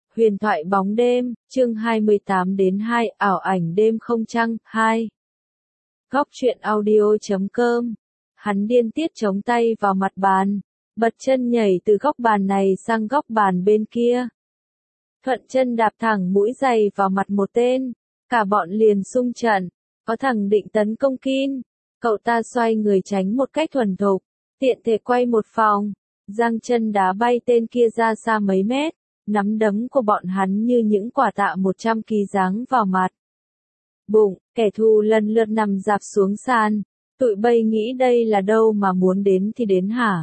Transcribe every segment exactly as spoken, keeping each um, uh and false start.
Huyền thoại bóng đêm, chương hai mươi tám đến hai, ảo ảnh đêm không trăng, hai. Góc truyện audio chấm com. Hắn điên tiết chống tay vào mặt bàn, bật chân nhảy từ góc bàn này sang góc bàn bên kia. Thuận chân đạp thẳng mũi giày vào mặt một tên, cả bọn liền xung trận, có thằng định tấn công Kin, cậu ta xoay người tránh một cách thuần thục, tiện thể quay một vòng, giang chân đá bay tên kia ra xa mấy mét. Nắm đấm của bọn hắn như những quả tạ một trăm ki lô gam giáng vào mặt. Bụng, kẻ thù lần lượt nằm rạp xuống sàn, tụi bay nghĩ đây là đâu mà muốn đến thì đến hả?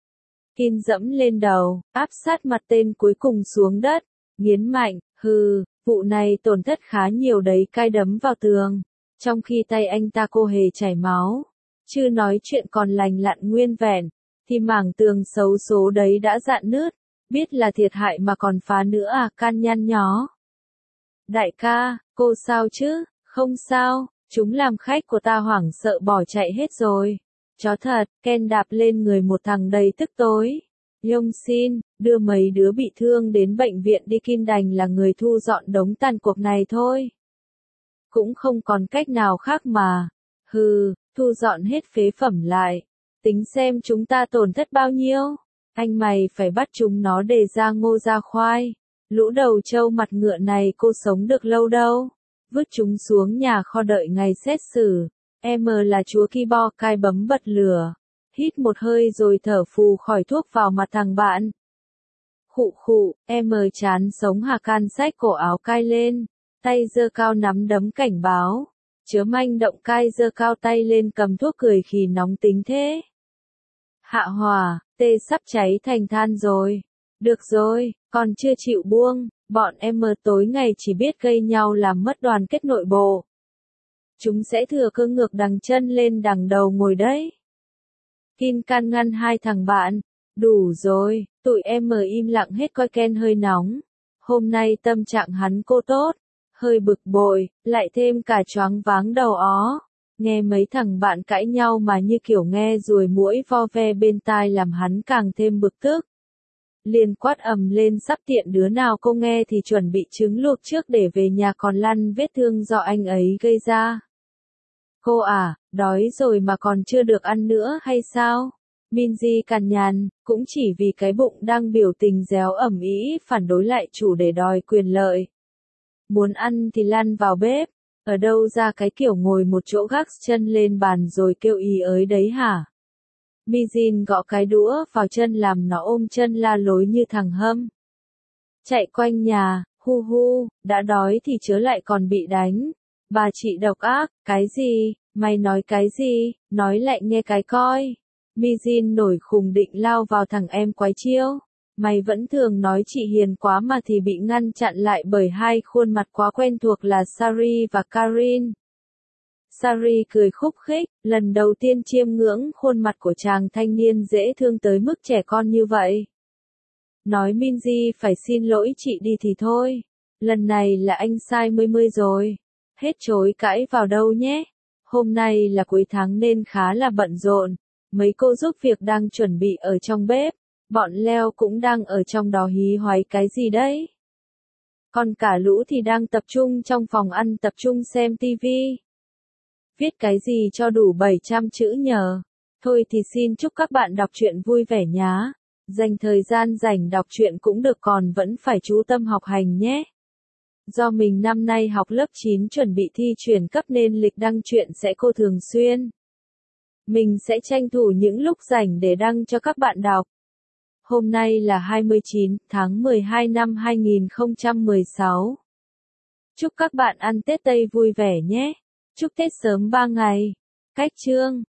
Kin dẫm lên đầu, áp sát mặt tên cuối cùng xuống đất, nghiến mạnh, hừ, vụ này tổn thất khá nhiều đấy, cai đấm vào tường, trong khi tay anh ta cô hề chảy máu, chưa nói chuyện còn lành lặn nguyên vẹn, thì mảng tường xấu số đấy đã rạn nứt. Biết là thiệt hại mà còn phá nữa à, can nhăn nhó. Đại ca, cô sao chứ? Không sao, chúng làm khách của ta hoảng sợ bỏ chạy hết rồi. Chó thật, Ken đạp lên người một thằng đầy tức tối. Yong xin, đưa mấy đứa bị thương đến bệnh viện đi, Kin đành là người thu dọn đống tàn cuộc này thôi. Cũng không còn cách nào khác mà. Hừ, thu dọn hết phế phẩm lại. Tính xem chúng ta tổn thất bao nhiêu. Anh mày phải bắt chúng nó để ra ngô ra khoai. Lũ đầu trâu mặt ngựa này cô sống được lâu đâu. Vứt chúng xuống nhà kho đợi ngày xét xử. Em là chúa keyboard, cai bấm bật lửa. Hít một hơi rồi thở phù khỏi thuốc vào mặt thằng bạn. Khụ khụ, em chán sống hà, can xách cổ áo cai lên. Tay giơ cao nắm đấm cảnh báo. Chớ manh động, cai giơ cao tay lên cầm thuốc cười khì nóng tính thế. Hạ hỏa, tê sắp cháy thành than rồi. Được rồi, còn chưa chịu buông, bọn em mơ tối ngày chỉ biết gây nhau làm mất đoàn kết nội bộ. Chúng sẽ thừa cơ ngược đằng chân lên đằng đầu ngồi đấy. Kin can ngăn hai thằng bạn. Đủ rồi, tụi em mờ im lặng hết coi Ken hơi nóng. Hôm nay tâm trạng hắn cô tốt, hơi bực bội, lại thêm cả choáng váng đầu ó. Nghe mấy thằng bạn cãi nhau mà như kiểu nghe ruồi muỗi vo ve bên tai làm hắn càng thêm bực tức. Liền quát ầm lên, sắp tiện đứa nào cô nghe thì chuẩn bị trứng luộc trước để về nhà còn lăn vết thương do anh ấy gây ra. Cô à, đói rồi mà còn chưa được ăn nữa hay sao? Minzy cằn nhằn, cũng chỉ vì cái bụng đang biểu tình réo ẩm ĩ phản đối lại chủ để đòi quyền lợi. Muốn ăn thì lăn vào bếp. Ở đâu ra cái kiểu ngồi một chỗ gác chân lên bàn rồi kêu ý ới đấy hả? Mizin gõ cái đũa vào chân làm nó ôm chân la lối như thằng hâm. Chạy quanh nhà, hu hu, đã đói thì chớ lại còn bị đánh. Bà chị độc ác, cái gì, mày nói cái gì, nói lại nghe cái coi. Mizin nổi khùng định lao vào thằng em quái chiêu. Mày vẫn thường nói chị hiền quá mà thì bị ngăn chặn lại bởi hai khuôn mặt quá quen thuộc là Sari và Karin. Sari cười khúc khích, lần đầu tiên chiêm ngưỡng khuôn mặt của chàng thanh niên dễ thương tới mức trẻ con như vậy. Nói Minzy phải xin lỗi chị đi thì thôi. Lần này là anh sai mươi mươi rồi. Hết chối cãi vào đâu nhé. Hôm nay là cuối tháng nên khá là bận rộn. Mấy cô giúp việc đang chuẩn bị ở trong bếp. Bọn Leo cũng đang ở trong đó hí hoáy cái gì đấy. Còn cả lũ thì đang tập trung trong phòng ăn tập trung xem tivi. Viết cái gì cho đủ bảy trăm chữ nhờ. Thôi thì xin chúc các bạn đọc truyện vui vẻ nhá. Dành thời gian rảnh đọc truyện cũng được, còn vẫn phải chú tâm học hành nhé. Do mình năm nay học lớp chín chuẩn bị thi chuyển cấp nên lịch đăng truyện sẽ cô thường xuyên. Mình sẽ tranh thủ những lúc rảnh để đăng cho các bạn đọc. Hôm nay là hai mươi chín tháng mười hai năm hai nghìn không trăm mười sáu. Chúc các bạn ăn Tết Tây vui vẻ nhé. Chúc Tết sớm ba ngày. Cách chương